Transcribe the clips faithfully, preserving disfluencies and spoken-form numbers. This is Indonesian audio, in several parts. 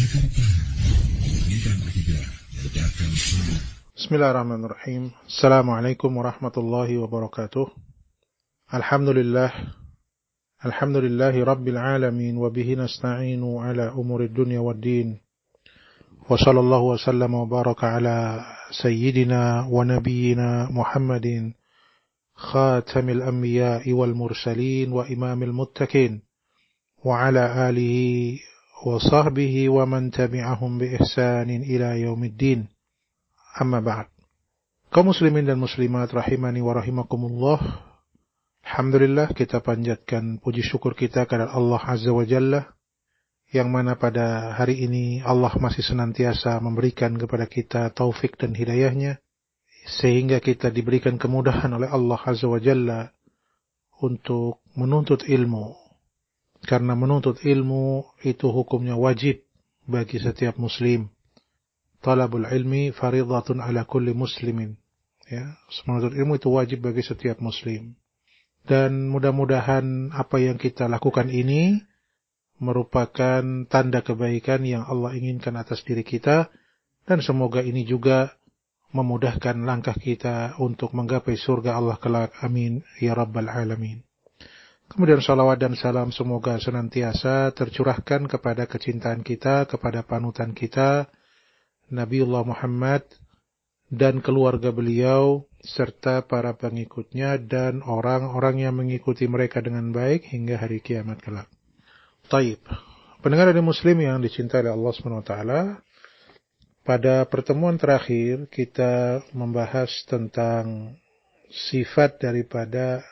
Bismillahirrahmanirrahim. Assalamualaikum warahmatullahi wabarakatuh. Alhamdulillah. Alhamdulillahi rabbil alamin. Wabihi nasta'inu ala umuri dunya waddin. Wa sallallahu wa sallama wa baraka ala sayyidina wa nabiyyina Muhammadin khatamil anbiya'i wal mursalin wa imamil muttaqin. Wa ala alihi wa sahbihi wa man tabi'ahum bi ihsanin ila yaumiddin. Amma ba'd. Kaum muslimin dan muslimat rahimani wa rahimakumullah. Alhamdulillah, kita panjatkan puji syukur kita kepada Allah Azza wa Jalla, yang mana pada hari ini Allah masih senantiasa memberikan kepada kita taufik dan hidayahnya, sehingga kita diberikan kemudahan oleh Allah Azza wa Jalla untuk menuntut ilmu. Karena menuntut ilmu itu hukumnya wajib bagi setiap muslim. Talabul ilmi faridatun ala kulli muslimin. Ya, menuntut ilmu itu wajib bagi setiap muslim. Dan mudah-mudahan apa yang kita lakukan ini merupakan tanda kebaikan yang Allah inginkan atas diri kita, dan semoga ini juga memudahkan langkah kita untuk menggapai surga Allah kelak. Amin ya rabbal alamin. Kemudian salawat dan salam semoga senantiasa tercurahkan kepada kecintaan kita, kepada panutan kita, Nabiullah Muhammad dan keluarga beliau serta para pengikutnya dan orang-orang yang mengikuti mereka dengan baik hingga hari kiamat kelak. Taib. Pendengar dan muslim yang dicintai oleh Allah subhanahu wa taala, pada pertemuan terakhir kita membahas tentang sifat daripada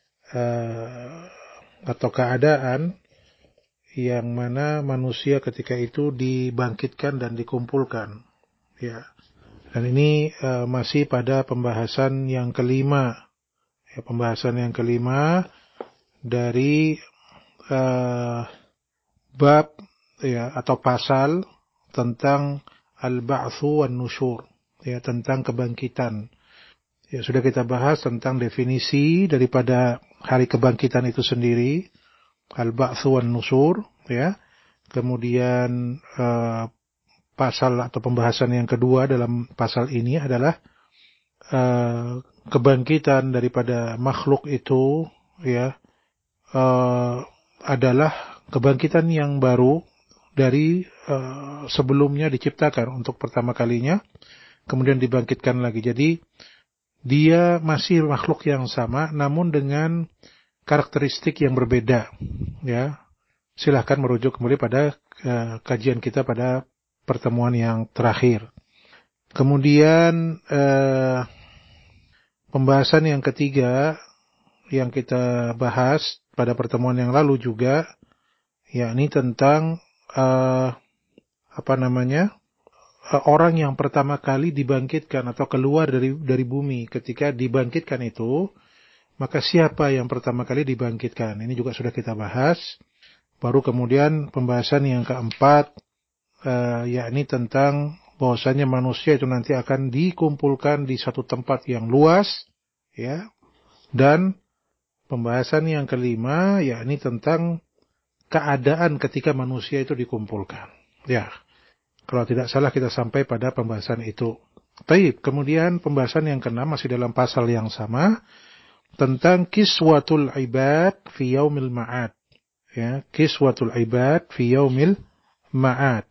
uh, atau keadaan yang mana manusia ketika itu dibangkitkan dan dikumpulkan. Ya. Dan ini uh, masih pada pembahasan yang kelima. Ya, pembahasan yang kelima dari uh, bab ya atau pasal tentang al-ba'tsu wan nusyur, ya, tentang kebangkitan. Ya, sudah kita bahas tentang definisi daripada hari kebangkitan itu sendiri. Al-ba'tsu wan nusyur, ya. Kemudian uh, pasal atau pembahasan yang kedua dalam pasal ini adalah uh, kebangkitan daripada makhluk itu, ya, uh, adalah kebangkitan yang baru dari uh, sebelumnya diciptakan untuk pertama kalinya, kemudian dibangkitkan lagi. Jadi dia masih makhluk yang sama, namun dengan karakteristik yang berbeda, ya. Silahkan merujuk kembali pada uh, kajian kita pada pertemuan yang terakhir. Kemudian uh, pembahasan yang ketiga yang kita bahas pada pertemuan yang lalu juga, yakni tentang uh, apa namanya uh, orang yang pertama kali dibangkitkan atau keluar dari dari bumi. Ketika dibangkitkan itu, maka siapa yang pertama kali dibangkitkan? Ini juga sudah kita bahas. Baru kemudian pembahasan yang keempat, uh, yakni tentang bahwasanya manusia itu nanti akan dikumpulkan di satu tempat yang luas, ya. Dan pembahasan yang kelima, yakni tentang keadaan ketika manusia itu dikumpulkan. Ya, kalau tidak salah kita sampai pada pembahasan itu. Baik, kemudian pembahasan yang keenam masih dalam pasal yang sama, tentang kiswatul ibad fi yaumil ma'ad. Ya, kiswatul ibad fi yaumil ma'ad.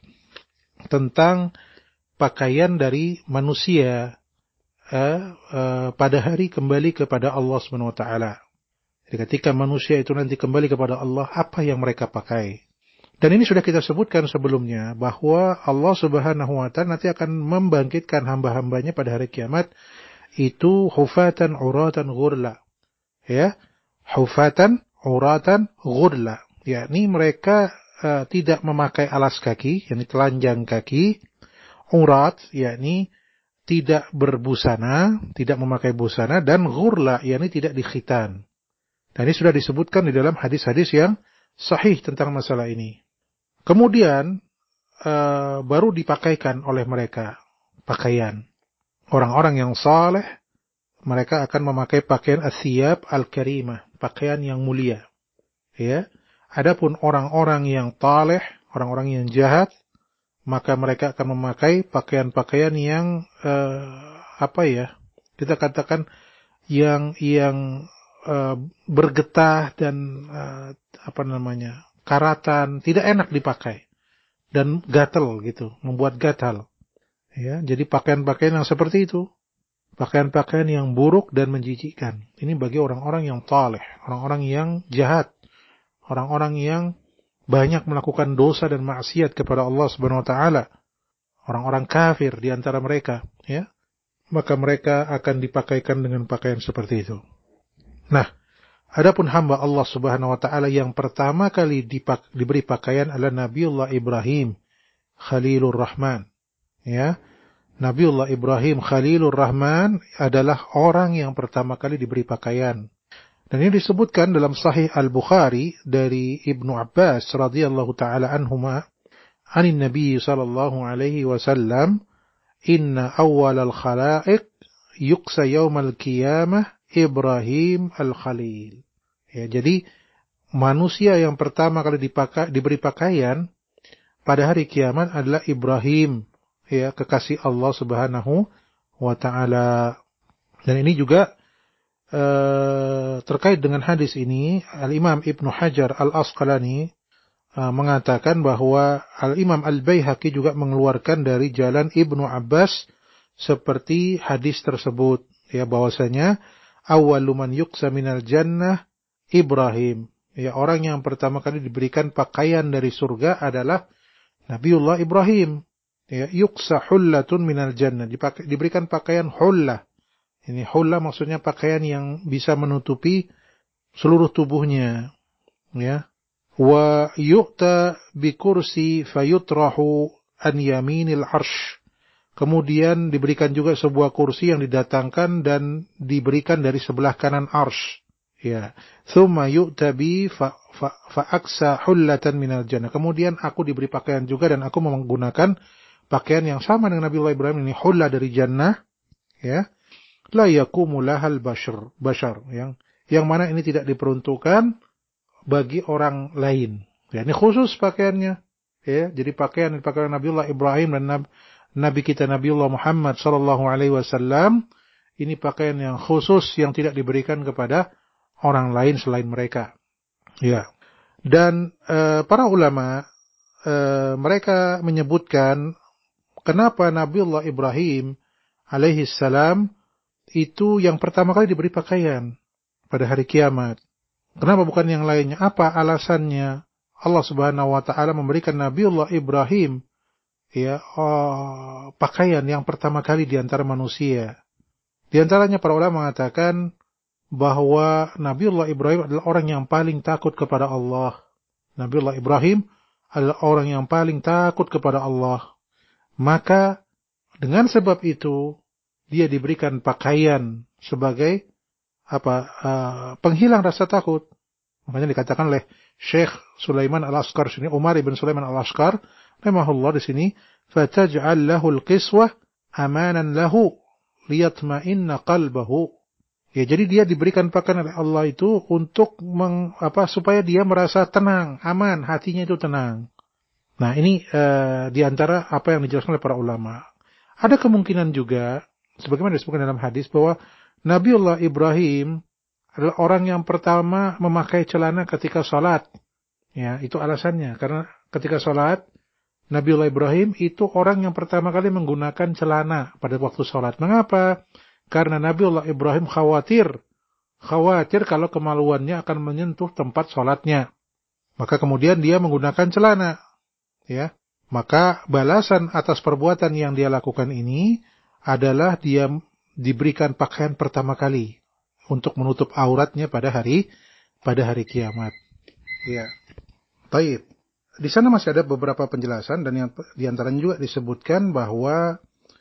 Tentang pakaian dari manusia uh, uh, pada hari kembali kepada Allah subhanahu wa taala. Jadi ketika manusia itu nanti kembali kepada Allah, apa yang mereka pakai? Dan ini sudah kita sebutkan sebelumnya, bahwa Allah subhanahu wa ta'ala nanti akan membangkitkan hamba-hambanya pada hari kiamat itu hufatan uratan ghurla. Ya, hufatan uratan ghurla. Yakni mereka uh, tidak memakai alas kaki, yakni telanjang kaki. Urat, yakni tidak berbusana, tidak memakai busana, dan ghurla, yakni tidak dikhitan. Dan ini sudah disebutkan di dalam hadis-hadis yang sahih tentang masalah ini. Kemudian uh, baru dipakaikan oleh mereka pakaian. Orang-orang yang saleh, mereka akan memakai pakaian athiyab al-karimah, pakaian yang mulia. Ya. Adapun orang-orang yang taleh, orang-orang yang jahat, maka mereka akan memakai pakaian-pakaian yang uh, apa ya? Kita katakan yang yang uh, bergetah dan uh, apa namanya? karatan, tidak enak dipakai dan gatal gitu, membuat gatal. Ya, jadi pakaian-pakaian yang seperti itu, pakaian-pakaian yang buruk dan menjijikkan. Ini bagi orang-orang yang taleh, orang-orang yang jahat, orang-orang yang banyak melakukan dosa dan maksiat kepada Allah Subhanahu wa taala. Orang-orang kafir di antara mereka, ya. Maka mereka akan dipakaikan dengan pakaian seperti itu. Nah, adapun hamba Allah Subhanahu wa taala yang pertama kali dipak- diberi pakaian adalah Nabiullah Ibrahim Khalilur Rahman. Ya. Nabiullah Ibrahim Khalilur Rahman adalah orang yang pertama kali diberi pakaian. Dan ini disebutkan dalam Sahih Al-Bukhari dari Ibnu Abbas radhiyallahu taala anhuma, anin Nabi sallallahu alaihi wasallam, inna awwalal khalaiq yuqsa yaumal qiyamah Ibrahim al-Khalil. Ya, jadi manusia yang pertama kali dipakai, diberi pakaian pada hari kiamat adalah Ibrahim, ya, kekasih Allah Subhanahu wa taala. Dan ini juga Uh, terkait dengan hadis ini, Al-Imam Ibnu Hajar Al-Asqalani uh, mengatakan bahwa Al-Imam Al-Baihaqi juga mengeluarkan dari jalan Ibnu Abbas seperti hadis tersebut, ya, bahwasanya awwalu man yuqsa minal jannah Ibrahim, ya, orang yang pertama kali diberikan pakaian dari surga adalah Nabiullah Ibrahim, ya, yuqsa hullatun minal jannah, dipakai, diberikan pakaian hullah. Ini hulla maksudnya pakaian yang bisa menutupi seluruh tubuhnya, ya. Wa yu'ta bi kursi fayutrahu an yaminil arsh. Kemudian diberikan juga sebuah kursi yang didatangkan dan diberikan dari sebelah kanan arsh, ya. Tsumma yu'ta bi fa fa, fa aksa hullatan minal jannah. Kemudian aku diberi pakaian juga dan aku menggunakan pakaian yang sama dengan Nabi Ibrahim, ini hulla dari jannah, ya. La yakumu lahal bashar, bashar, yang yang mana ini tidak diperuntukkan bagi orang lain. Ya, ini khusus pakaiannya, ya. Jadi pakaian pakaian Nabiullah Ibrahim dan Nabi, Nabi kita Nabiullah Muhammad sallallahu alaihi wasallam, ini pakaian yang khusus yang tidak diberikan kepada orang lain selain mereka. Ya. Dan uh, para ulama uh, mereka menyebutkan kenapa Nabiullah Ibrahim alaihi salam itu yang pertama kali diberi pakaian pada hari kiamat. Kenapa bukan yang lainnya? Apa alasannya Allah Subhanahu wa taala memberikan Nabiullah Ibrahim, ya, oh, pakaian yang pertama kali di antara manusia? Di antaranya para ulama mengatakan bahwa Nabiullah Ibrahim adalah orang yang paling takut kepada Allah. Nabiullah Ibrahim adalah orang yang paling takut kepada Allah. Maka dengan sebab itu dia diberikan pakaian sebagai apa uh, penghilang rasa takut. Makanya dikatakan oleh Syekh Sulaiman Al-Ashqar sini, Umar ibn Sulaiman Al-Ashqar rahimahullah di sini, fataj'al lahu al-qiswah amanan lahu liyatma'inna qalbahu. Ya, jadi dia diberikan pakaian oleh Allah itu untuk meng, apa supaya dia merasa tenang, aman, hatinya itu tenang. Nah, ini uh, di antara apa yang dijelaskan oleh para ulama. Ada kemungkinan juga sebagaimana disebutkan dalam hadis bahwa Nabiullah Ibrahim adalah orang yang pertama memakai celana ketika sholat. Ya, itu alasannya. Karena ketika sholat, Nabiullah Ibrahim itu orang yang pertama kali menggunakan celana pada waktu sholat. Mengapa? Karena Nabiullah Ibrahim khawatir. Khawatir kalau kemaluannya akan menyentuh tempat sholatnya. Maka kemudian dia menggunakan celana. Ya, maka balasan atas perbuatan yang dia lakukan ini adalah dia diberikan pakaian pertama kali untuk menutup auratnya pada hari pada hari kiamat. Ya. Baik. Di sana masih ada beberapa penjelasan dan yang di antaranya juga disebutkan bahwa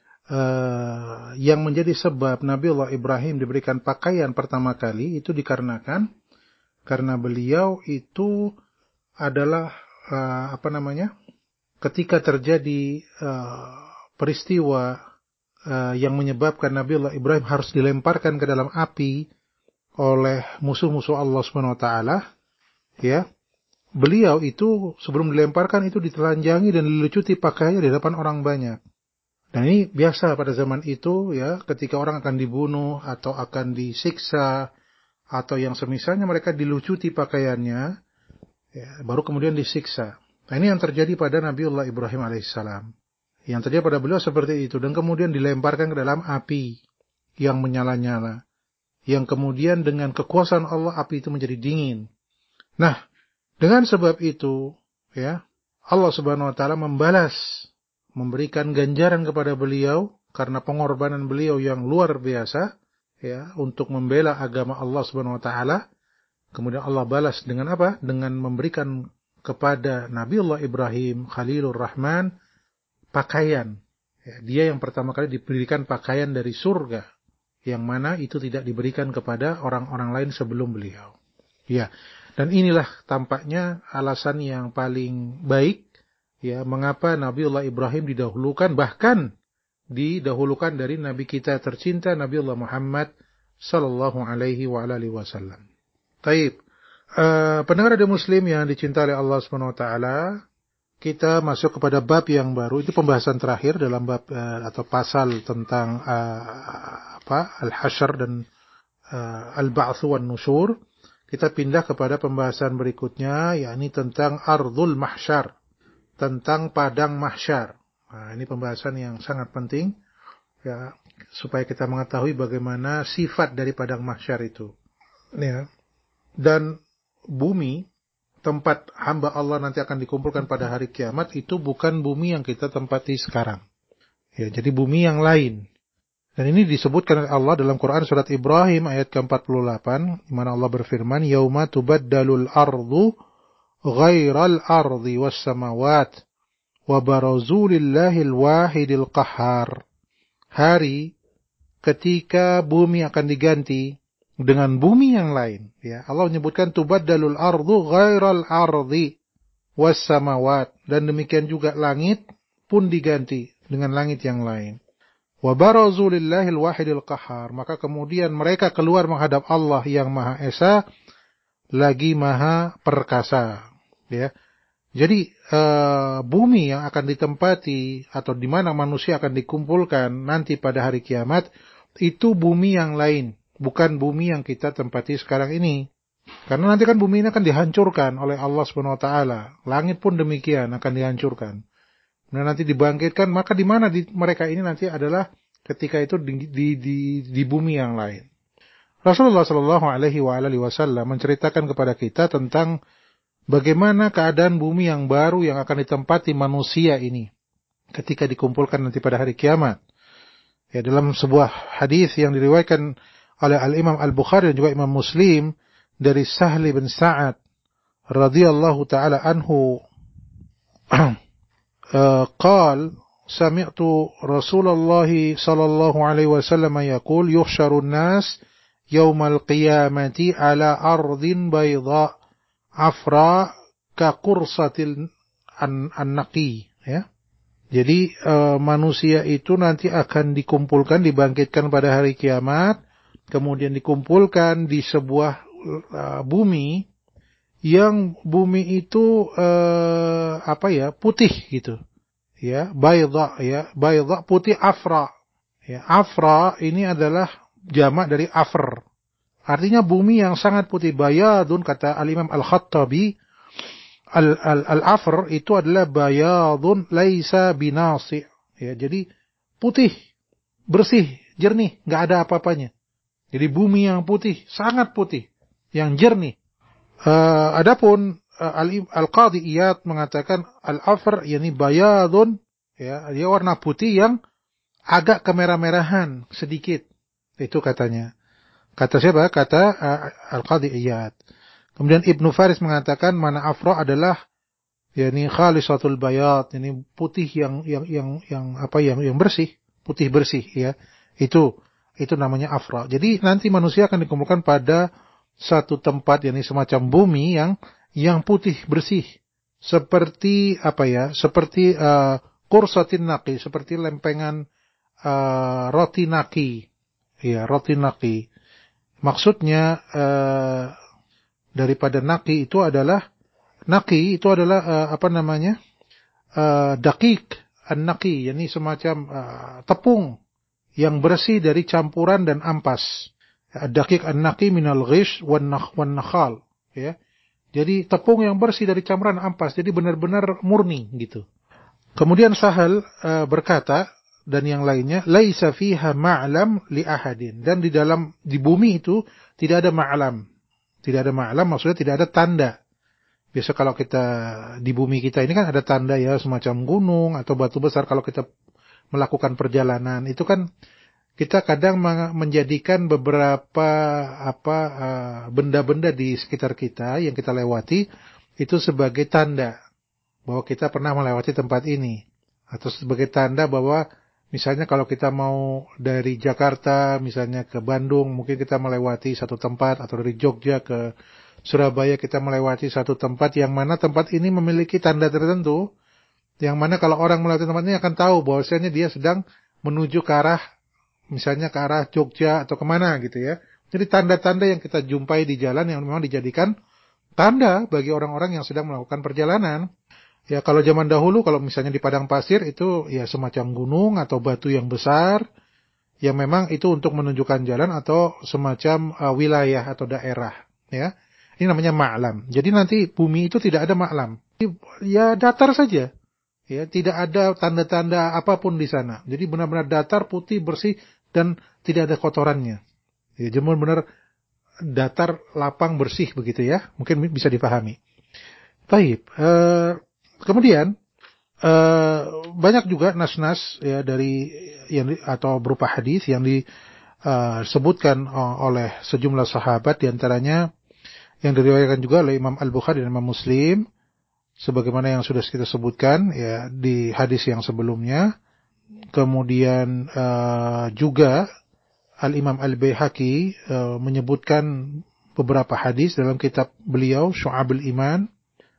uh, yang menjadi sebab Nabiullah Ibrahim diberikan pakaian pertama kali itu dikarenakan karena beliau itu adalah uh, apa namanya? Ketika terjadi uh, peristiwa uh, yang menyebabkan Nabiullah Ibrahim harus dilemparkan ke dalam api oleh musuh-musuh Allah Subhanahu wa taala, ya. beliau itu sebelum dilemparkan itu ditelanjangi dan dilucuti pakaiannya di depan orang banyak. Dan ini biasa pada zaman itu ya, ketika orang akan dibunuh atau akan disiksa atau yang semisalnya, mereka dilucuti pakaiannya ya, baru kemudian disiksa. Nah, ini yang terjadi pada Nabiullah Ibrahim alaihissalam. Yang terjadi pada beliau seperti itu, dan kemudian dilemparkan ke dalam api yang menyala-nyala. Yang kemudian dengan kekuasaan Allah api itu menjadi dingin. Nah, dengan sebab itu, ya, Allah Subhanahu wa taala membalas, memberikan ganjaran kepada beliau karena pengorbanan beliau yang luar biasa, ya, untuk membela agama Allah Subhanahu wa taala. Kemudian Allah balas dengan apa? Dengan memberikan kepada Nabiullah Ibrahim Khalilur Rahman pakaian. Ya, dia yang pertama kali diberikan pakaian dari surga, yang mana itu tidak diberikan kepada orang-orang lain sebelum beliau. Ya. Dan inilah tampaknya alasan yang paling baik, ya, mengapa Nabiullah Ibrahim didahulukan, bahkan didahulukan dari Nabi kita tercinta Nabiullah Muhammad sallallahu alaihi wa alihi wasallam. Taib, uh, pendengar radio Muslim yang dicintai oleh Allah Subhanahu wa taala, kita masuk kepada bab yang baru. Itu pembahasan terakhir dalam bab uh, atau pasal tentang uh, apa al-hasyr dan uh, al-ba'tsu wan nusyur. Kita pindah kepada pembahasan berikutnya, yakni tentang ardhul mahsyar, tentang padang mahsyar. Nah, ini pembahasan yang sangat penting, ya, supaya kita mengetahui bagaimana sifat dari padang mahsyar itu. Ya. Dan bumi, tempat hamba Allah nanti akan dikumpulkan pada hari kiamat, itu bukan bumi yang kita tempati sekarang. Ya, jadi bumi yang lain. Dan ini disebutkan oleh Allah dalam Quran surat Ibrahim ayat ke empat puluh delapan, di mana Allah berfirman, "Yauma tubaddalul ardu ghairal ardi was samawat wa barazu lillahil wahidil qahhar." Hari ketika bumi akan diganti dengan bumi yang lain, ya. Allah menyebutkan tubaddalul ardu ghairal ardi was samawat, dan demikian juga langit pun diganti dengan langit yang lain. Wa barazu lillahil wahidil qahhar, maka kemudian mereka keluar menghadap Allah yang Maha Esa lagi Maha Perkasa, ya. Jadi uh, bumi yang akan ditempati atau di mana manusia akan dikumpulkan nanti pada hari kiamat, itu bumi yang lain, bukan bumi yang kita tempati sekarang ini. Karena nanti kan bumi ini akan dihancurkan oleh Allah Subhanahu wa taala. Langit pun demikian akan dihancurkan. Nah, nanti dibangkitkan, maka di mana di, mereka ini nanti adalah ketika itu di, di, di, di bumi yang lain. Rasulullah Shallallahu Alaihi Wasallam menceritakan kepada kita tentang bagaimana keadaan bumi yang baru yang akan ditempati manusia ini ketika dikumpulkan nanti pada hari kiamat. Ya, dalam sebuah hadis yang diriwayatkan oleh Al-Imam Al-Bukhari dan juga Imam Muslim dari Sahli bin Sa'ad radhiyallahu taala anhu, قال سمعت رسول الله صلى الله عليه وسلم يقول يحشر الناس يوم القيامة على أرض بيضاء عفراء كقرصة النقي, ya. Jadi uh, manusia itu nanti akan dikumpulkan, dibangkitkan pada hari kiamat, kemudian dikumpulkan di sebuah uh, bumi yang bumi itu eh, apa ya, putih gitu, ya, bayda, ya, bayda putih, afra, ya, afra ini adalah jamak dari afr, artinya bumi yang sangat putih. Bayadun, kata Al-Imam Al-Khattabi, al, al, al-afr itu adalah bayadun laisa binasi, ya, jadi putih, bersih, jernih, nggak ada apa-apanya. Jadi bumi yang putih, sangat putih, yang jernih. Uh, adapun uh, Al-Qadhi Iyad mengatakan al-afr yakni bayadun, ya, dia warna putih yang agak kemerah-merahan sedikit. Itu katanya. Kata siapa? Kata uh, Al-Qadhi Iyad. Kemudian Ibnu Faris mengatakan mana afra adalah yakni khalisatul bayad, yakni putih yang yang yang yang apa yang yang bersih, putih bersih, ya. Itu itu namanya afra. Jadi nanti manusia akan dikumpulkan pada satu tempat, yakni semacam bumi yang yang putih bersih, seperti apa ya, seperti uh, qursatin naqi, seperti lempengan uh, roti naqi, ya, roti naqi. Maksudnya uh, daripada naqi itu adalah Naqi itu adalah uh, apa namanya? Uh, daqiq an-naqi, yakni semacam uh, tepung yang bersih dari campuran dan ampas. Daqiq an-naqi minal ghish wan nakhal, ya. Jadi tepung yang bersih dari campuran ampas, jadi benar-benar murni gitu. Kemudian Sahal uh, berkata dan yang lainnya, laisa fiha ma'lam li ahadin, dan di dalam di bumi itu tidak ada ma'lam. Tidak ada ma'lam maksudnya tidak ada tanda. Biasa kalau kita di bumi kita ini kan ada tanda ya, semacam gunung atau batu besar. Kalau kita melakukan perjalanan itu kan kita kadang menjadikan beberapa apa uh, benda-benda di sekitar kita yang kita lewati itu sebagai tanda bahwa kita pernah melewati tempat ini, atau sebagai tanda bahwa misalnya kalau kita mau dari Jakarta misalnya ke Bandung, mungkin kita melewati satu tempat, atau dari Jogja ke Surabaya kita melewati satu tempat yang mana tempat ini memiliki tanda tertentu, yang mana kalau orang melewati tempat ini akan tahu bahwasanya dia sedang menuju ke arah, misalnya ke arah Jogja atau kemana gitu ya. Jadi tanda-tanda yang kita jumpai di jalan yang memang dijadikan tanda bagi orang-orang yang sedang melakukan perjalanan. Ya kalau zaman dahulu, kalau misalnya di padang pasir itu ya semacam gunung atau batu yang besar, yang memang itu untuk menunjukkan jalan atau semacam uh, wilayah atau daerah. Ya, ini namanya ma'lam. Jadi nanti bumi itu tidak ada ma'lam. Ya datar saja. Ya, tidak ada tanda-tanda apapun di sana. Jadi benar-benar datar, putih, bersih, dan tidak ada kotorannya. Ya, jadi benar-benar datar, lapang, bersih begitu ya. Mungkin bisa dipahami. Baik. Uh, kemudian uh, banyak juga nas-nas ya dari yang atau berupa hadis yang disebutkan uh, oleh sejumlah sahabat, diantaranya yang diriwayatkan juga oleh Imam Al-Bukhari dan Imam Muslim, sebagaimana yang sudah kita sebutkan ya di hadis yang sebelumnya. Kemudian uh, juga Al-Imam Al-Baihaqi uh, menyebutkan beberapa hadis dalam kitab beliau Syu'abul Iman,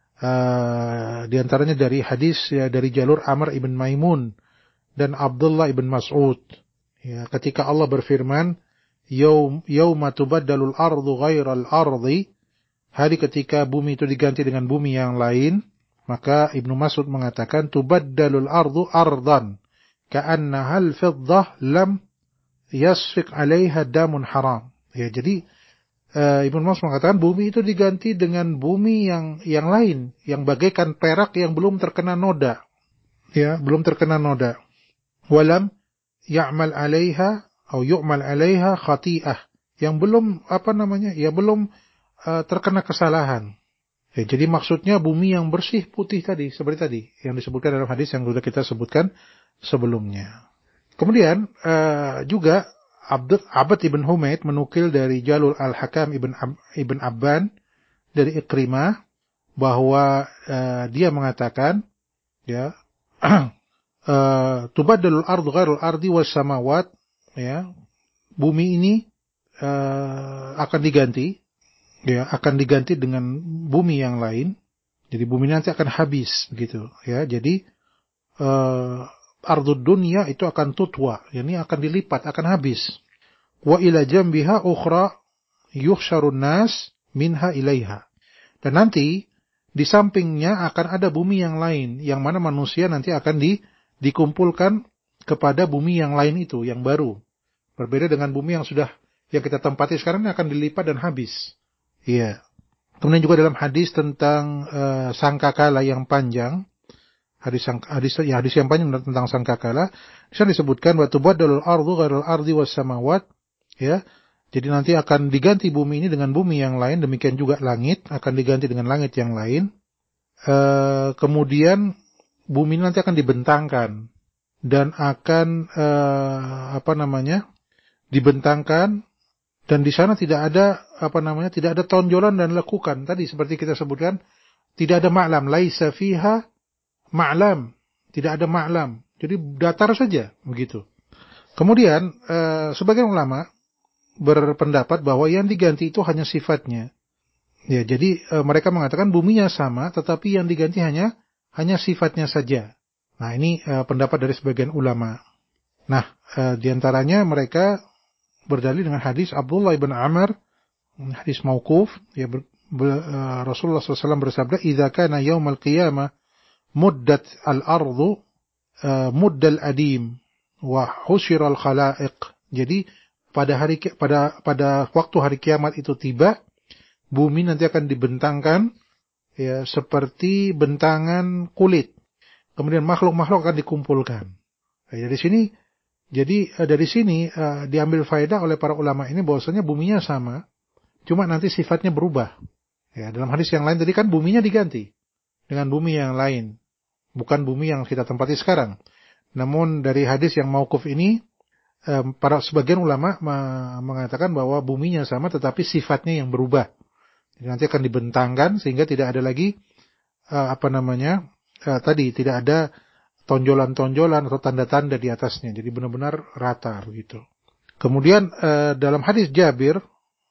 uh, di antaranya dari hadis ya dari jalur Amr ibn Maimun dan Abdullah ibn Mas'ud ya, ketika Allah berfirman, Yaum yauma tubaddalul ardu ghairal ardi, hari ketika bumi itu diganti dengan bumi yang lain, maka Ibnu Mas'ud mengatakan tubaddalul ardu ardan ka'annaha al-fiddah lam yasfiq 'alaiha damun haram. Ya, jadi uh, Ibnu Mas'ud mengatakan bumi itu diganti dengan bumi yang yang lain, yang bagaikan perak yang belum terkena noda. Ya, belum terkena noda. Walam ya'mal 'alaiha atau yu'mal 'alaiha khati'ah, yang belum apa namanya? Ya belum uh, terkena kesalahan. Ya, jadi maksudnya bumi yang bersih putih tadi, seperti tadi yang disebutkan dalam hadis yang sudah kita sebutkan sebelumnya. Kemudian uh, juga Abd Abd ibn Humaid menukil dari jalur Al-Hakam ibn Ab, ibn Abban dari Ikrimah bahwa uh, dia mengatakan ya uh, tubaddalul ardu ghairul ardi was samawat, ya bumi ini uh, akan diganti ya akan diganti dengan bumi yang lain. Jadi bumi nanti akan habis gitu ya. Jadi uh, ardud dunya itu akan tutwa, yakni akan dilipat, akan habis. Wa ila jambiha ukhra yuhsyarun nas minha ilaiha. Dan nanti di sampingnya akan ada bumi yang lain, yang mana manusia nanti akan di, dikumpulkan kepada bumi yang lain itu, yang baru. Berbeda dengan bumi yang sudah yang kita tempati sekarang ini akan dilipat dan habis. Iya. Kemudian juga dalam hadis tentang uh, sangkakala yang panjang, hadis hadis ya hadis yang panjang tentang sangkakala, di sana disebutkan wa tubaddalul ardu ghairul ardi was samawat, ya. Jadi nanti akan diganti bumi ini dengan bumi yang lain, demikian juga langit akan diganti dengan langit yang lain. Uh, kemudian bumi ini nanti akan dibentangkan dan akan uh, apa namanya? dibentangkan, dan di sana tidak ada apa namanya? tidak ada tonjolan dan lekukan. Tadi seperti kita sebutkan, tidak ada ma'lam, laisa fiha ma'lam, tidak ada ma'lam. Jadi datar saja begitu. Kemudian uh, sebagian ulama berpendapat bahwa yang diganti itu hanya sifatnya. Ya, jadi e, mereka mengatakan buminya sama, tetapi yang diganti hanya hanya sifatnya saja. Nah, ini e, pendapat dari sebagian ulama. Nah, e, diantaranya mereka berdalil dengan hadis Abdullah ibn Amr, hadis mauquf, ya, ber, Rasulullah shallallahu alaihi wasallam bersabda, "Idza kana yaumal qiyamah muddat al-ardu muddal adim wa husyiral khalaiq." Jadi pada hari pada pada waktu hari kiamat itu tiba, bumi nanti akan dibentangkan ya seperti bentangan kulit. Kemudian makhluk-makhluk akan dikumpulkan. Ya, dari sini jadi dari sini uh, diambil faedah oleh para ulama ini bahwasanya buminya sama, cuma nanti sifatnya berubah. Ya, dalam hadis yang lain tadi kan buminya diganti dengan bumi yang lain, bukan bumi yang kita tempati sekarang. Namun dari hadis yang mauquf ini, um, para sebagian ulama mengatakan bahwa buminya sama tetapi sifatnya yang berubah. Jadi nanti akan dibentangkan sehingga tidak ada lagi uh, apa namanya uh, tadi tidak ada tonjolan-tonjolan atau tanda-tanda di atasnya. Jadi benar-benar rata begitu. Kemudian uh, dalam hadis Jabir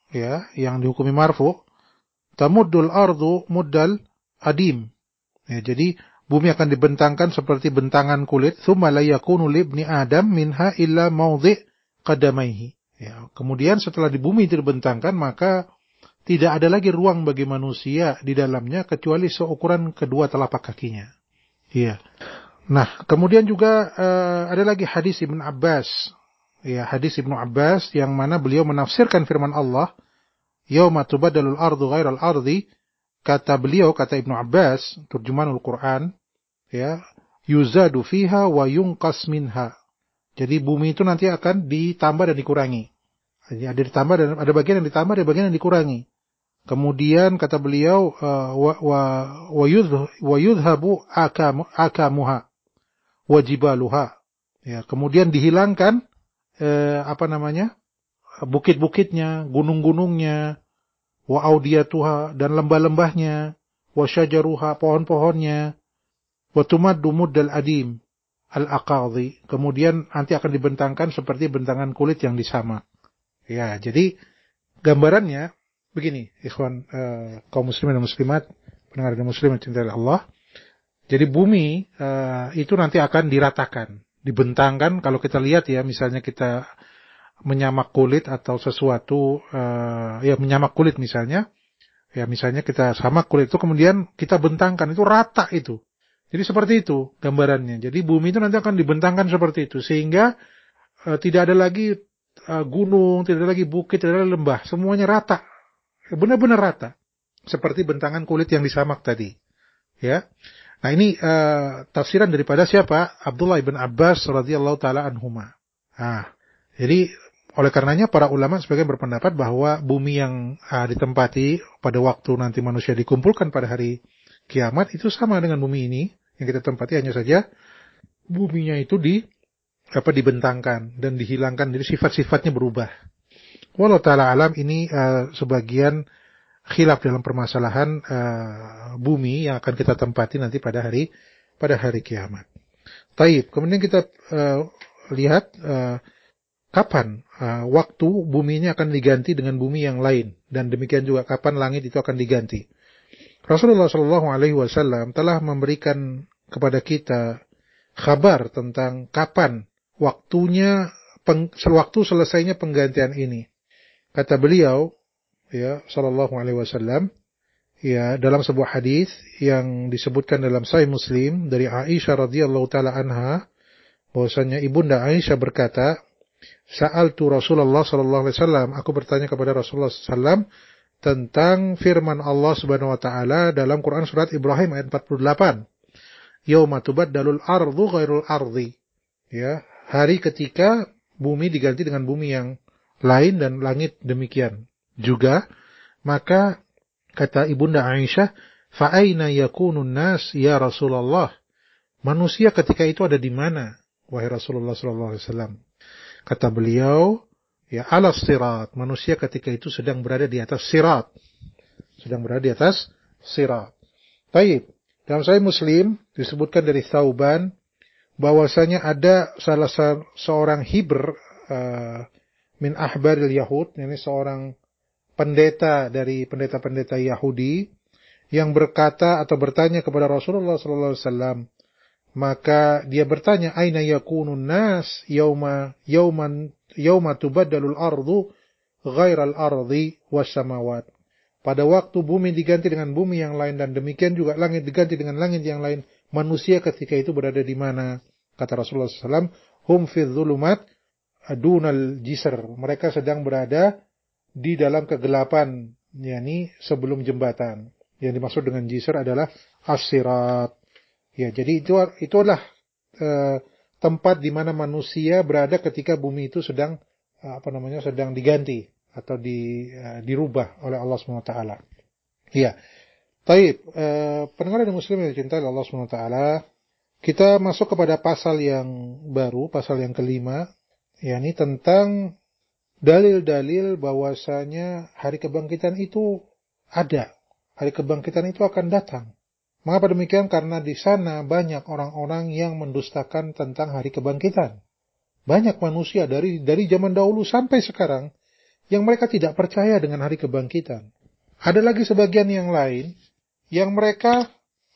ya yang dihukumi marfu, tamuddul ardu muddal adim. Ya, jadi bumi akan dibentangkan seperti bentangan kulit, tsumma la yakunu libni adam minha illa mawdhi' qadamaihi. Ya, kemudian setelah di bumi itu dibentangkan, maka tidak ada lagi ruang bagi manusia di dalamnya kecuali seukuran kedua telapak kakinya. Iya. Nah, kemudian juga uh, ada lagi hadis Ibnu Abbas. Ya, hadis Ibnu Abbas yang mana beliau menafsirkan firman Allah, "Yauma tubaddalul ardu ghairal ardi." Kata beliau, kata Ibnu Abbas, terjemahanul Quran, ya, yuzadu fiha wa yunqas minha. Jadi bumi itu nanti akan ditambah dan dikurangi. Jadi ada ditambah dan ada bagian yang ditambah, ada bagian yang dikurangi. Kemudian kata beliau uh, wa wa wa, yudh, wa yudhabu akam, akamuha wa jibaluha. Ya, kemudian dihilangkan eh, apa namanya? bukit-bukitnya, gunung-gunungnya, wa audiyatuha dan lembah-lembahnya, wa syajaruha pohon-pohonnya, wa tumaddu muddal adim al-aqadhi. Kemudian nanti akan dibentangkan seperti bentangan kulit yang disamak. Ya, jadi gambarannya begini, ikhwan uh, kaum muslimin dan muslimat, pendengar dan muslim yang dicintai Allah. Jadi bumi uh, itu nanti akan diratakan, dibentangkan. Kalau kita lihat ya, misalnya kita menyamak kulit atau sesuatu, uh, ya menyamak kulit misalnya, ya misalnya kita samak kulit itu kemudian kita bentangkan, itu rata itu. Jadi seperti itu gambarannya. Jadi bumi itu nanti akan dibentangkan seperti itu sehingga uh, tidak ada lagi uh, gunung, tidak ada lagi bukit, tidak ada lagi lembah, semuanya rata. Benar-benar rata, seperti bentangan kulit yang disamak tadi. Ya, nah ini uh, tafsiran daripada siapa? Abdullah ibn Abbas radhiyallahu taala anhuma. Nah, jadi oleh karenanya para ulama sebagian berpendapat bahwa bumi yang uh, ditempati pada waktu nanti manusia dikumpulkan pada hari kiamat itu sama dengan bumi ini yang kita tempati, hanya saja buminya itu di apa dibentangkan dan dihilangkan, jadi sifat-sifatnya berubah. Wallahu ta'ala alam, ini uh, sebagian khilaf dalam permasalahan uh, bumi yang akan kita tempati nanti pada hari pada hari kiamat. Taib. Kemudian kita uh, lihat uh, kapan uh, waktu bumi ini akan diganti dengan bumi yang lain, dan demikian juga kapan langit itu akan diganti. Rasulullah shallallahu alaihi wasallam telah memberikan kepada kita kabar tentang kapan waktunya peng, waktu selesainya penggantian ini. Kata beliau, ya, sallallahu alaihi wasallam, ya, dalam sebuah hadis yang disebutkan dalam Sahih Muslim dari Aisyah radhiyallahu taala anha, bahwasanya ibunda Aisyah berkata, "Sa'altu Rasulullah sallallahu alaihi wasallam," aku bertanya kepada Rasulullah sallallahu alaihi wasallam tentang firman Allah Subhanahu wa taala dalam Quran surat Ibrahim ayat empat puluh delapan. "Yauma tubaddalul ardu ghairul ardi." Ya, hari ketika bumi diganti dengan bumi yang lain dan langit demikian juga. Maka kata ibunda Aisyah, fa aina yakunun nas ya Rasulullah, manusia ketika itu ada di mana wahai Rasulullah sallallahu alaihi wasallam? Kata beliau, ya ala sirat, manusia ketika itu sedang berada di atas sirat, sedang berada di atas sirat. Baik, dalam Sahih Muslim disebutkan dari Thauban bahwasanya ada salah seorang hibr uh, min ahbaril Yahud, ini seorang pendeta dari pendeta-pendeta Yahudi yang berkata atau bertanya kepada Rasulullah sallallahu alaihi wasallam. Maka dia bertanya, aina yakunun nas yauma yauman yauma tubaddalul ardu ghairal ardi was samawat. pada waktu bumi diganti dengan bumi yang lain dan demikian juga langit diganti dengan langit yang lain, manusia ketika itu berada di mana? Kata Rasulullah shallallahu alaihi wasallam, hum fi dhulumat adunal jisr. Mereka sedang berada di dalam kegelapan, yakni sebelum jembatan. Yang dimaksud dengan jisr adalah as-sirat. Ya, jadi itu itulah eh, tempat di mana manusia berada ketika bumi itu sedang eh, apa namanya? sedang diganti atau di, uh, dirubah oleh Allah subhanahu wa taala. Iya. Taib, uh, pendengar dan muslim yang dicintai Allah subhanahu wa taala, kita masuk kepada pasal yang baru, pasal yang kelima, yakni tentang dalil-dalil bahwasanya hari kebangkitan itu ada. Hari kebangkitan itu akan datang. Mengapa demikian? Karena di sana banyak orang-orang yang mendustakan tentang hari kebangkitan. Banyak manusia dari dari zaman dahulu sampai sekarang yang mereka tidak percaya dengan hari kebangkitan. Ada lagi sebagian yang lain yang mereka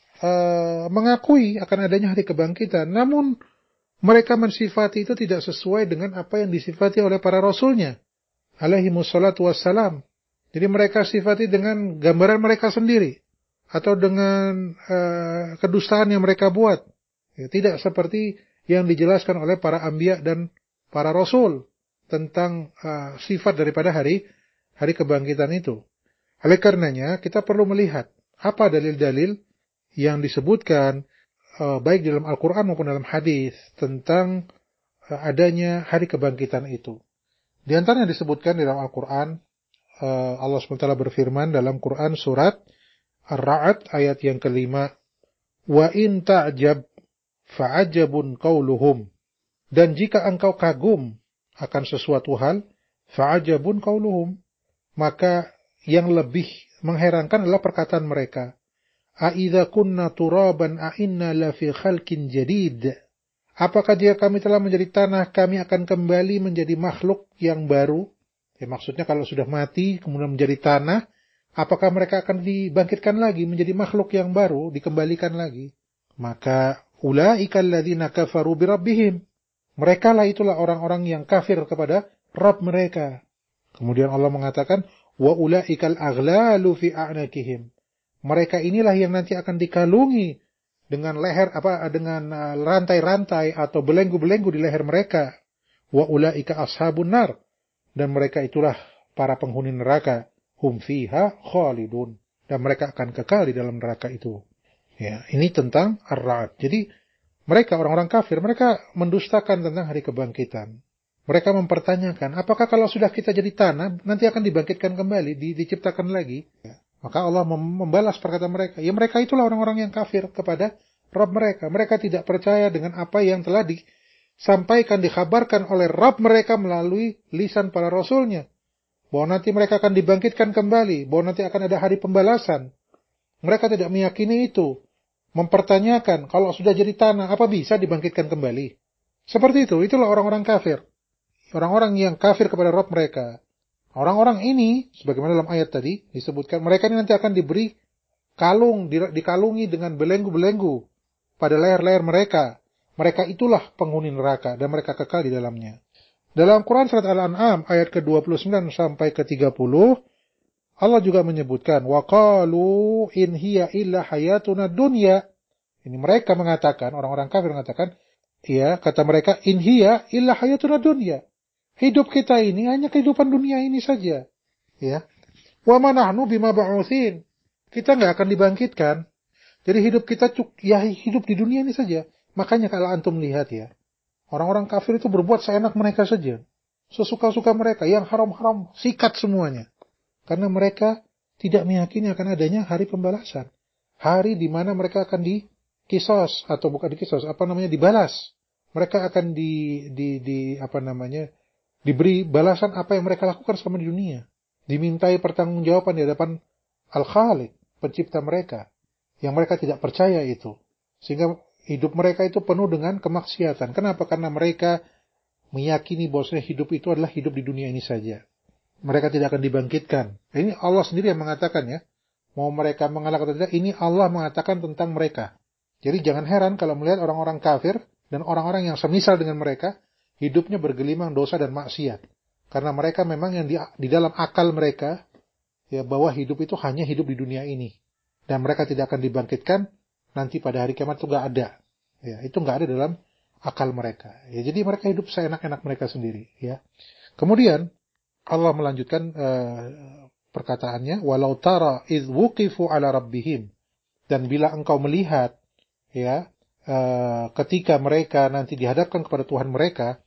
uh, mengakui akan adanya hari kebangkitan, namun mereka mensifati itu tidak sesuai dengan apa yang disifati oleh para rasulnya, alaihimussalatu wassalam. Jadi mereka sifati dengan gambaran mereka sendiri, atau dengan uh, kedustaan yang mereka buat. Ya, tidak seperti yang dijelaskan oleh para anbiya dan para rasul tentang uh, sifat daripada hari hari kebangkitan itu. Oleh karenanya kita perlu melihat apa dalil-dalil yang disebutkan uh, baik dalam Al-Quran maupun dalam hadis tentang uh, adanya hari kebangkitan itu. Di antaranya disebutkan di dalam Al-Quran, uh, Allah subhanahu wa taala berfirman dalam Quran surat Ar-Ra'd ayat yang kelima, wa in ta'jab fa'ajabun qauluhum. Dan jika engkau kagum akan sesuatu hal, fa'ajabun qauluhum, maka yang lebih mengherankan adalah perkataan mereka. A idza kunna turaban a inna la fi khalqin jadid. Apakah jika kami telah menjadi tanah, kami akan kembali menjadi makhluk yang baru? Ya, maksudnya kalau sudah mati kemudian menjadi tanah, apakah mereka akan dibangkitkan lagi menjadi makhluk yang baru, dikembalikan lagi? Maka ulaika alladzina kafaru bi rabbihim. Mereka lah itulah orang-orang yang kafir kepada Rabb mereka. Kemudian Allah mengatakan, wa ulaikal aghlalu fi a'naqihim. Mereka inilah yang nanti akan dikalungi dengan leher apa dengan rantai-rantai atau belenggu-belenggu di leher mereka. Wa ulaika ashabun nar. Dan mereka itulah para penghuni neraka. Hum fiha khalidun. Dan mereka akan kekal di dalam neraka itu. Ya, ini tentang Ar-Ra'd. Jadi mereka orang-orang kafir, mereka mendustakan tentang hari kebangkitan. Mereka mempertanyakan, apakah kalau sudah kita jadi tanah, nanti akan dibangkitkan kembali, di, diciptakan lagi? Ya. Maka Allah membalas perkataan mereka. Ya mereka itulah orang-orang yang kafir kepada Rabb mereka. Mereka tidak percaya dengan apa yang telah disampaikan, dikhabarkan oleh Rabb mereka melalui lisan para rasulnya. Bahwa nanti mereka akan dibangkitkan kembali, bahwa nanti akan ada hari pembalasan. Mereka tidak meyakini itu. Mempertanyakan, kalau sudah jadi tanah, apa bisa dibangkitkan kembali? Seperti itu, itulah orang-orang kafir. Orang-orang yang kafir kepada Rabb mereka. Orang-orang ini, sebagaimana dalam ayat tadi, disebutkan, mereka ini nanti akan diberi kalung, dikalungi dengan belenggu-belenggu pada leher-leher mereka. Mereka itulah penghuni neraka, dan mereka kekal di dalamnya. Dalam Quran Surat Al-An'am, ayat ke dua puluh sembilan sampai ke tiga puluh, Allah juga menyebutkan, وَقَالُوا إِنْ هِيَ إِلَّا حَيَاتُنَا الدُّنْيَا. Ini mereka mengatakan, orang-orang kafir mengatakan, ya, kata mereka, إِنْ هِيَ إِلَّا حَيَاتُنَا الدُّنْيَا. Hidup kita ini hanya kehidupan dunia ini saja. Ya. وَمَا نَحْنُ بِمَا بَعُوثِينَ. Kita nggak akan dibangkitkan. Jadi hidup kita ya hidup di dunia ini saja. Makanya kalau antum lihat ya, orang-orang kafir itu berbuat seenak mereka saja. Sesuka-suka mereka, yang haram-haram, sikat semuanya. Karena mereka tidak meyakini akan adanya hari pembalasan. Hari di mana mereka akan dikisos, atau bukan dikisos, apa namanya, dibalas. Mereka akan di, di, di apa namanya, diberi balasan apa yang mereka lakukan selama di dunia. Dimintai pertanggungjawaban di hadapan Al-Khaliq, pencipta mereka. Yang mereka tidak percaya itu. Sehingga hidup mereka itu penuh dengan kemaksiatan. Kenapa? Karena mereka meyakini bahwasanya hidup itu adalah hidup di dunia ini saja. Mereka tidak akan dibangkitkan. Ini Allah sendiri yang mengatakan ya. Mau mereka mengalah atau tidak, ini Allah mengatakan tentang mereka. Jadi jangan heran kalau melihat orang-orang kafir dan orang-orang yang semisal dengan mereka, hidupnya bergelimang dosa dan maksiat. Karena mereka memang yang di, di dalam akal mereka, ya bahwa hidup itu hanya hidup di dunia ini dan mereka tidak akan dibangkitkan nanti pada hari kiamat itu nggak ada. Ya, itu nggak ada dalam akal mereka. Ya, jadi mereka hidup seenak-enak mereka sendiri. Ya. Kemudian Allah melanjutkan uh, perkataannya, walau tara idh wuqifu ala rabbihim, dan bila engkau melihat ya uh, ketika mereka nanti dihadapkan kepada Tuhan mereka,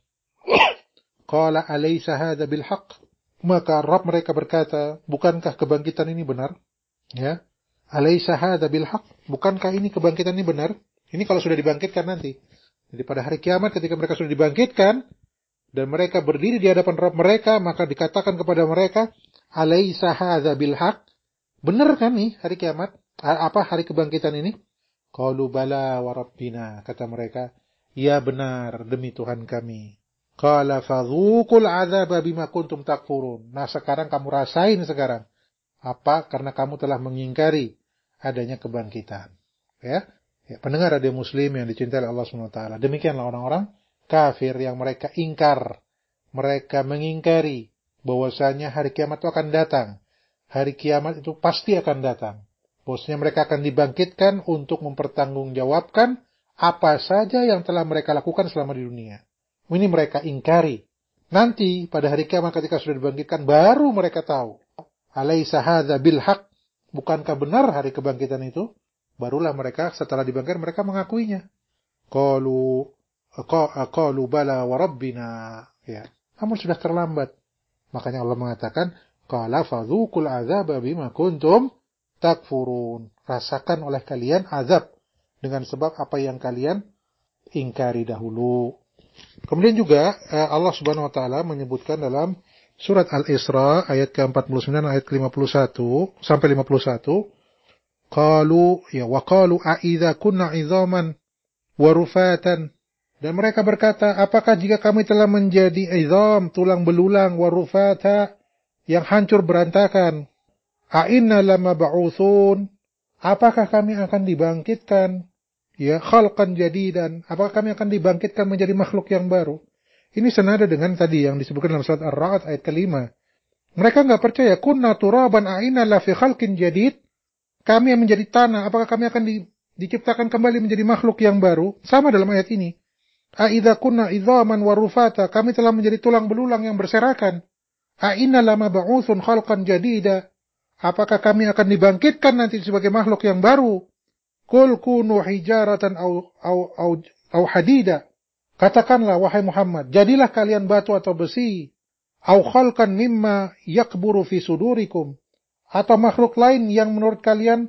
qala alaysa hadza bil haqq, maka Rabb mereka berkata, bukankah kebangkitan ini benar? Ya. Alaysa hadza bil haqq, bukankah ini kebangkitan ini benar? Ini kalau sudah dibangkitkan nanti. Jadi pada hari kiamat ketika mereka sudah dibangkitkan dan mereka berdiri di hadapan Rabb mereka, maka dikatakan kepada mereka, alaysa hadza bil haqq? Benar kan nih hari kiamat? Apa hari kebangkitan ini? Qalu bala wa rabbina, kata mereka, ya benar demi Tuhan kami. Qala fadhuqul adzaba bima kuntum takfurun. Nah, sekarang kamu rasain sekarang. Apa? Karena kamu telah mengingkari adanya kebangkitan. Ya. Ya, pendengar radio Muslim yang dicintai oleh Allah subhanahu wa taala. Demikianlah orang-orang kafir yang mereka ingkar. Mereka mengingkari bahwasanya hari kiamat itu akan datang. Hari kiamat itu pasti akan datang. Bahwasanya mereka akan dibangkitkan untuk mempertanggungjawabkan apa saja yang telah mereka lakukan selama di dunia. Ini mereka ingkari. Nanti pada hari kiamat ketika sudah dibangkitkan baru mereka tahu. Alaysa hadza bil haqq? Bukankah benar hari kebangkitan itu? Barulah mereka setelah dibangkitkan mereka mengakuinya. Qalu qalu bala wa rabbina. Ya, namun sudah terlambat. Makanya Allah mengatakan, qala fadzuqul adzaba bima kuntum takfurun. Rasakan oleh kalian azab dengan sebab apa yang kalian ingkari dahulu. Kemudian juga Allah Subhanahu wa taala menyebutkan dalam surat Al-Isra ayat ke empat puluh sembilan ayat ke lima puluh satu sampai lima puluh satu, qalu ya wa qalu a idza kunna 'idzaman wa rufatan, dan mereka berkata, apakah jika kami telah menjadi idzam, tulang belulang, wa rufata, yang hancur berantakan, a inna lamab'utsun, apakah kami akan dibangkitkan, ya khalqan jadidan, apakah kami akan dibangkitkan menjadi makhluk yang baru? Ini senada dengan tadi yang disebutkan dalam surat Ar-Ra'd ayat kelima. Mereka enggak percaya, kunna turaban a inna la fi khalqin jadid, kami yang menjadi tanah, apakah kami akan di, diciptakan kembali menjadi makhluk yang baru? Sama dalam ayat ini. A idza kunna idzaman wa rufata, kami telah menjadi tulang belulang yang berserakan. A inna lamab'utsun khalqan jadida, apakah kami akan dibangkitkan nanti sebagai makhluk yang baru? Qul kunu hijaratan au au au, au hadida. Katakanlah wahai Muhammad, jadilah kalian batu atau besi. Au khalqan mimma yakburu fi sudurikum, atau makhluk lain yang menurut kalian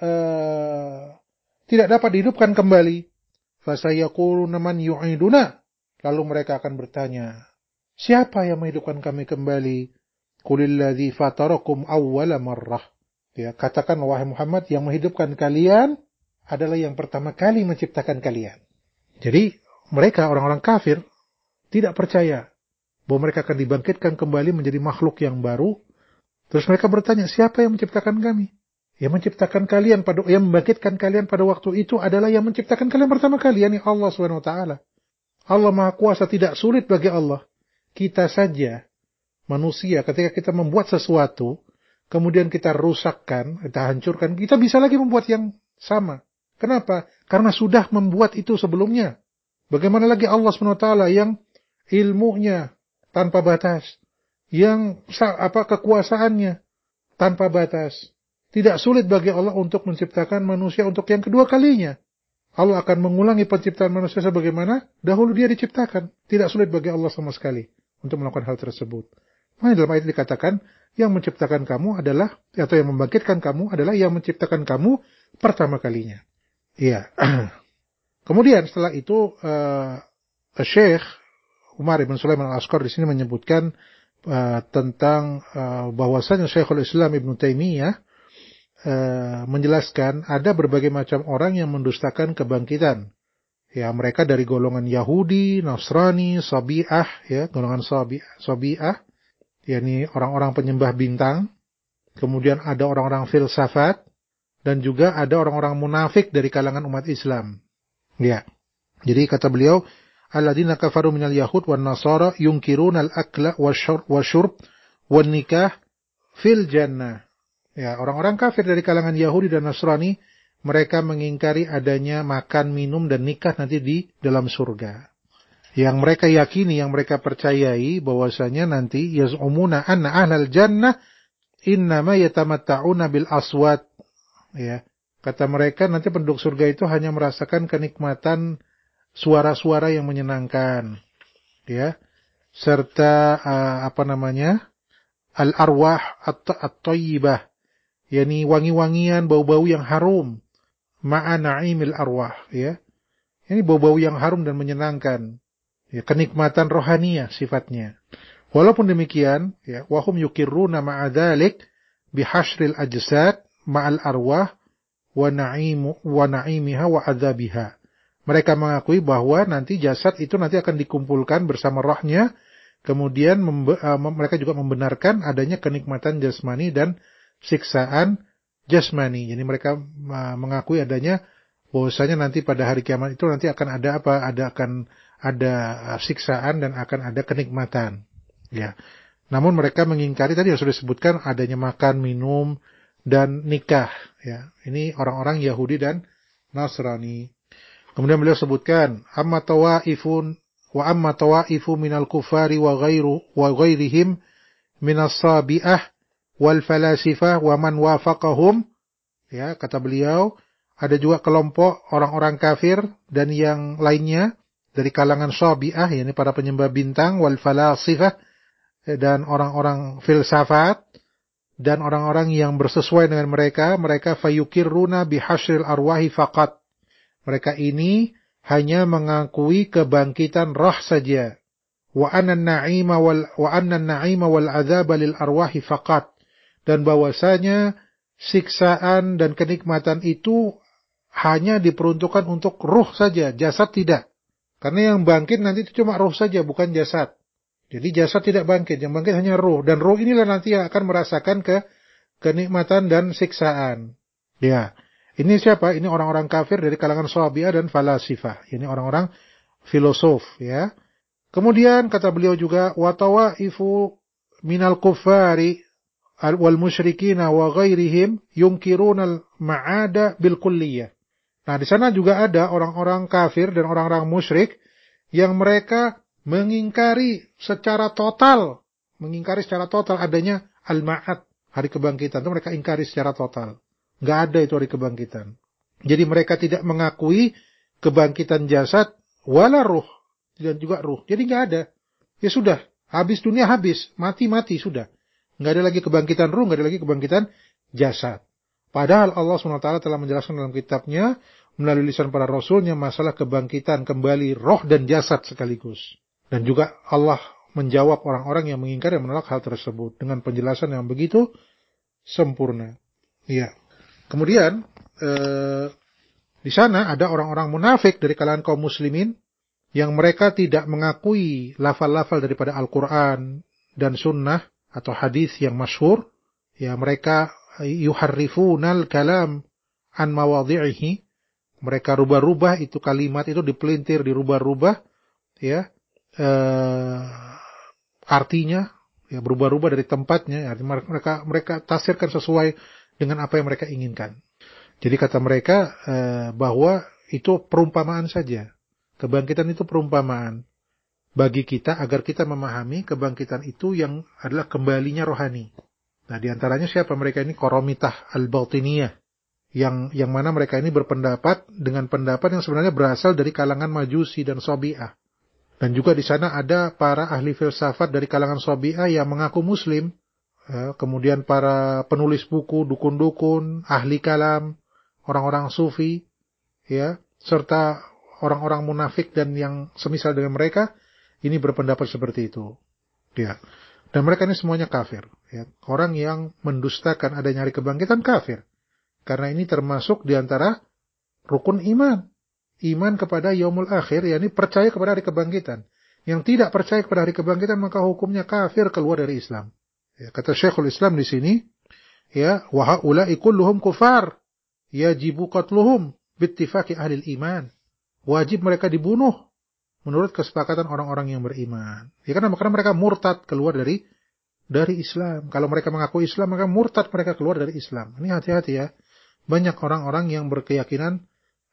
uh, tidak dapat dihidupkan kembali. Fasayaquluna man yu'iduna, lalu mereka akan bertanya, siapa yang menghidupkan kami kembali? Qulilladzi fatarakum awwala marrah. Ya, katakan wahai Muhammad, yang menghidupkan kalian adalah yang pertama kali menciptakan kalian. Jadi mereka orang-orang kafir tidak percaya bahwa mereka akan dibangkitkan kembali menjadi makhluk yang baru. Terus mereka bertanya, siapa yang menciptakan kami? Yang menciptakan kalian pada yang membangkitkan kalian pada waktu itu adalah yang menciptakan kalian pertama kali, yakni Allah Subhanahu wa taala. Allah Maha Kuasa, tidak sulit bagi Allah. Kita saja manusia ketika kita membuat sesuatu, kemudian kita rusakkan, kita hancurkan, kita bisa lagi membuat yang sama. Kenapa? Karena sudah membuat itu sebelumnya. Bagaimana lagi Allah Subhanahu wa taala yang ilmunya tanpa batas, yang apa kekuasaannya tanpa batas. Tidak sulit bagi Allah untuk menciptakan manusia untuk yang kedua kalinya. Allah akan mengulangi penciptaan manusia sebagaimana dahulu dia diciptakan. Tidak sulit bagi Allah sama sekali untuk melakukan hal tersebut. Makanya dalam ayat dikatakan, yang menciptakan kamu adalah, atau yang membangkitkan kamu adalah yang menciptakan kamu pertama kalinya. Iya. Kemudian setelah itu, uh, Syekh Umar ibn Sulaiman al-Ashqar di sini menyebutkan uh, tentang uh, bahwasanya Syekhul Islam Ibn Taimiyah uh, menjelaskan ada berbagai macam orang yang mendustakan kebangkitan. Ya, mereka dari golongan Yahudi, Nasrani, Sabi'ah, ya, golongan Sabi'ah, Sabi'ah, yakni orang-orang penyembah bintang. Kemudian ada orang-orang filsafat dan juga ada orang-orang munafik dari kalangan umat Islam. Ya. Jadi kata beliau, alladzina kafaru minal yahud wan nasara yunkiruna al-akla wasyurb wan nikah fil jannah. Ya, orang-orang kafir dari kalangan Yahudi dan Nasrani, mereka mengingkari adanya makan, minum, dan nikah nanti di dalam surga. Yang mereka yakini, yang mereka percayai, bahwasanya nanti yaz'umuna anna ahlal jannah innama yatamatta'una bil aswat. Ya, kata mereka nanti penduduk surga itu hanya merasakan kenikmatan suara-suara yang menyenangkan. Ya, serta uh, apa namanya? Al-arwah at-tayyibah. Yani wangi-wangian, bau-bau yang harum. Ma'a na'imil arwah, ya. Ini bau-bau yang harum dan menyenangkan. Ya, kenikmatan rohaniah sifatnya. Walaupun demikian, ya, wahum yukirruna ma'a dzalik bihasyril ajsad ma'al arwah wa na'imu wa na'imiha wa adzabiha. Mereka mengakui bahwa nanti jasad itu nanti akan dikumpulkan bersama rohnya, kemudian membe- uh, mereka juga membenarkan adanya kenikmatan jasmani dan siksaan jasmani. Jadi mereka uh, mengakui adanya bahwasanya nanti pada hari kiamat itu nanti akan ada apa? Ada akan ada uh, siksaan dan akan ada kenikmatan. Ya. Namun mereka mengingkari tadi yang sudah disebutkan adanya makan, minum dan nikah. Ya. Ini orang-orang Yahudi dan Nasrani. Kemudian beliau sebutkan amma tawaifun wa amma tawaifu minal kufari wa ghairu wa ghairihim minas sabi'ah wal falasifah wa man wafaqahum. Ya, kata beliau, ada juga kelompok orang-orang kafir dan yang lainnya dari kalangan sabi'ah, yakni para penyembah bintang, wal falasifah, dan orang-orang filsafat dan orang-orang yang bersesuai dengan mereka, mereka fayukirruna bihasyril arwahi faqat. Mereka ini hanya mengakui kebangkitan roh saja. Wa anna an-na'ima wal wa anna an-na'ima wal 'adzaba lil arwahi faqat. Dan bahwasanya siksaan dan kenikmatan itu hanya diperuntukkan untuk ruh saja, jasad tidak. Karena yang bangkit nanti itu cuma ruh saja, bukan jasad. Jadi jasad tidak bangkit, yang bangkit hanya ruh. Dan ruh inilah nanti yang akan merasakan ke kenikmatan dan siksaan. Ya, ini siapa? Ini orang-orang kafir dari kalangan Sawabi'ah dan Falasifah. Ini orang-orang filosof, ya. Kemudian kata beliau juga, wa tawaifu minal kuffari wal musyrikina wa ghairihim yunkiruna al-ma'ada bil kulliyah. Nah, di sana juga ada orang-orang kafir dan orang-orang musyrik yang mereka mengingkari secara total, mengingkari secara total adanya al-ma'ad, hari kebangkitan. Itu mereka ingkari secara total. Enggak ada itu hari kebangkitan. Jadi mereka tidak mengakui kebangkitan jasad wala ruh dan juga ruh. Jadi enggak ada. Ya sudah, habis dunia habis, mati-mati sudah. Enggak ada lagi kebangkitan ruh, enggak ada lagi kebangkitan jasad. Padahal Allah subhanahu wa taala telah menjelaskan dalam kitabnya melalui lisan para rasulnya masalah kebangkitan kembali roh dan jasad sekaligus. Dan juga Allah menjawab orang-orang yang mengingkari dan menolak hal tersebut dengan penjelasan yang begitu sempurna. Iya. Kemudian eh, di sana ada orang-orang munafik dari kalangan kaum muslimin yang mereka tidak mengakui lafal-lafal daripada Al-Quran dan Sunnah atau hadis yang masyhur. Ya, mereka yuharrifunal kalam an mawadhi'ihi. Mereka rubah-rubah itu kalimat itu dipelintir, dirubah-rubah, ya, eh, artinya, ya, berubah-rubah dari tempatnya. Artinya mereka mereka tafsirkan sesuai dengan apa yang mereka inginkan. Jadi kata mereka eh, bahwa itu perumpamaan saja. Kebangkitan itu perumpamaan bagi kita agar kita memahami kebangkitan itu yang adalah kembalinya rohani. Nah, di antaranya siapa mereka ini? Qoromitah al-Batiniyah. Yang yang mana mereka ini berpendapat dengan pendapat yang sebenarnya berasal dari kalangan Majusi dan Sabi'ah. Dan juga di sana ada para ahli filsafat dari kalangan Sabi'ah yang mengaku muslim. Ya, kemudian para penulis buku, dukun-dukun, ahli kalam, orang-orang sufi, ya, serta orang-orang munafik dan yang semisal dengan mereka, ini berpendapat seperti itu. Ya. Dan mereka ini semuanya kafir. Ya. Orang yang mendustakan adanya hari kebangkitan kafir. Karena ini termasuk diantara rukun iman. Iman kepada yaumul akhir, yakni percaya kepada hari kebangkitan. Yang tidak percaya kepada hari kebangkitan, maka hukumnya kafir, keluar dari Islam. Ya, kata Syekhul Islam di sini, ya, wa haula'i kulluhum kufar, yajibu qatluhum bittifaqi ahli iman. Wajib mereka dibunuh menurut kesepakatan orang-orang yang beriman. Ya, karena, karena mereka murtad, keluar dari dari Islam. Kalau mereka mengaku Islam, maka murtad, mereka keluar dari Islam. Ini hati-hati ya. Banyak orang-orang yang berkeyakinan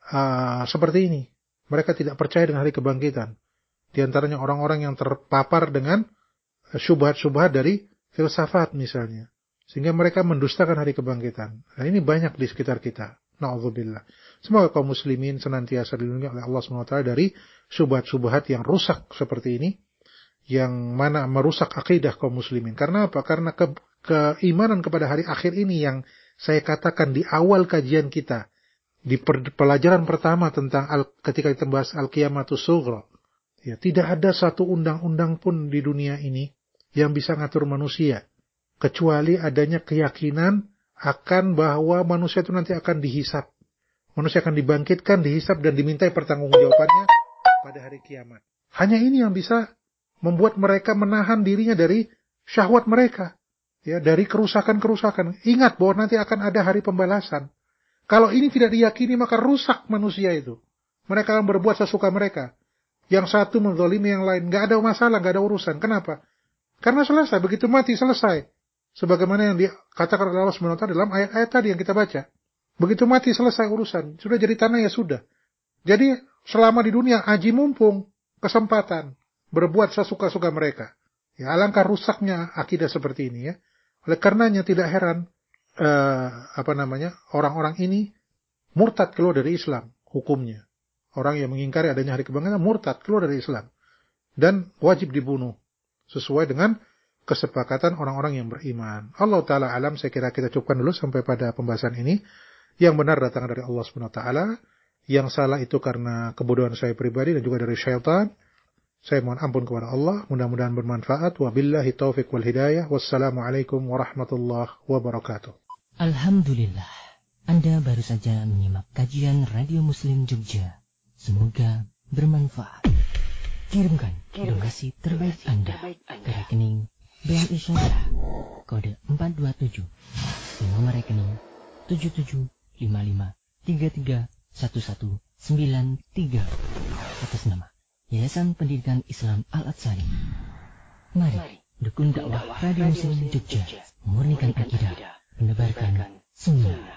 uh, seperti ini. Mereka tidak percaya dengan hari kebangkitan. Di antaranya orang-orang yang terpapar dengan syubhat-syubhat dari filsafat misalnya. Sehingga mereka mendustakan hari kebangkitan. Nah, ini banyak di sekitar kita. Na'udzubillah. Semoga kaum muslimin senantiasa dilindungi oleh Allah subhanahu wa taala dari syubhat-syubhat yang rusak seperti ini, yang mana merusak akidah kaum muslimin. Karena apa? Karena ke, keimanan kepada hari akhir ini yang saya katakan di awal kajian kita, di per, pelajaran pertama tentang al, ketika kita bahas al-qiyamatus sughra. Ya, tidak ada satu undang-undang pun di dunia ini yang bisa ngatur manusia, kecuali adanya keyakinan akan bahwa manusia itu nanti akan dihisab. Manusia akan dibangkitkan, dihisab, dan dimintai pertanggungjawabannya pada hari kiamat. Hanya ini yang bisa membuat mereka menahan dirinya dari syahwat mereka, ya, dari kerusakan-kerusakan. Ingat bahwa nanti akan ada hari pembalasan. Kalau ini tidak diyakini, maka rusak manusia itu. Mereka akan berbuat sesuka mereka. Yang satu menzalimi yang lain, nggak ada masalah, nggak ada urusan. Kenapa? Karena selesai, begitu mati selesai. Sebagaimana yang dikatakan oleh Allah subhanahu wa taala dalam ayat-ayat tadi yang kita baca. Begitu mati selesai urusan, sudah jadi tanah ya sudah. Jadi selama di dunia aji mumpung, kesempatan berbuat sesuka-suka mereka. Ya, alangkah rusaknya akidah seperti ini ya. Oleh karenanya tidak heran eh, apa namanya orang-orang ini murtad keluar dari Islam hukumnya. Orang yang mengingkari adanya hari kebangkitan murtad, keluar dari Islam. Dan wajib dibunuh. Sesuai dengan kesepakatan orang-orang yang beriman. Allah Ta'ala alam, saya kira kita cukupkan dulu sampai pada pembahasan ini. Yang benar datang dari Allah Subhanahu Wa Ta'ala. Yang salah itu karena kebodohan saya pribadi dan juga dari syaitan. Saya mohon ampun kepada Allah. Mudah-mudahan bermanfaat. Wabillahi taufiq wal hidayah. Wassalamualaikum warahmatullahi wabarakatuh. Alhamdulillah. Anda baru saja menyimak kajian Radio Muslim Jogja. Semoga bermanfaat. Kirimkan donasi terbaik Anda ke rekening B N I Syariah kode empat dua tujuh di nomor rekening tujuh tujuh lima lima tiga tiga satu satu sembilan tiga atas nama Yayasan Pendidikan Islam Al-Atsari. Mari dukung dakwah Radio Muslim Jogja, memurnikan akidah, menebarkan sunnah.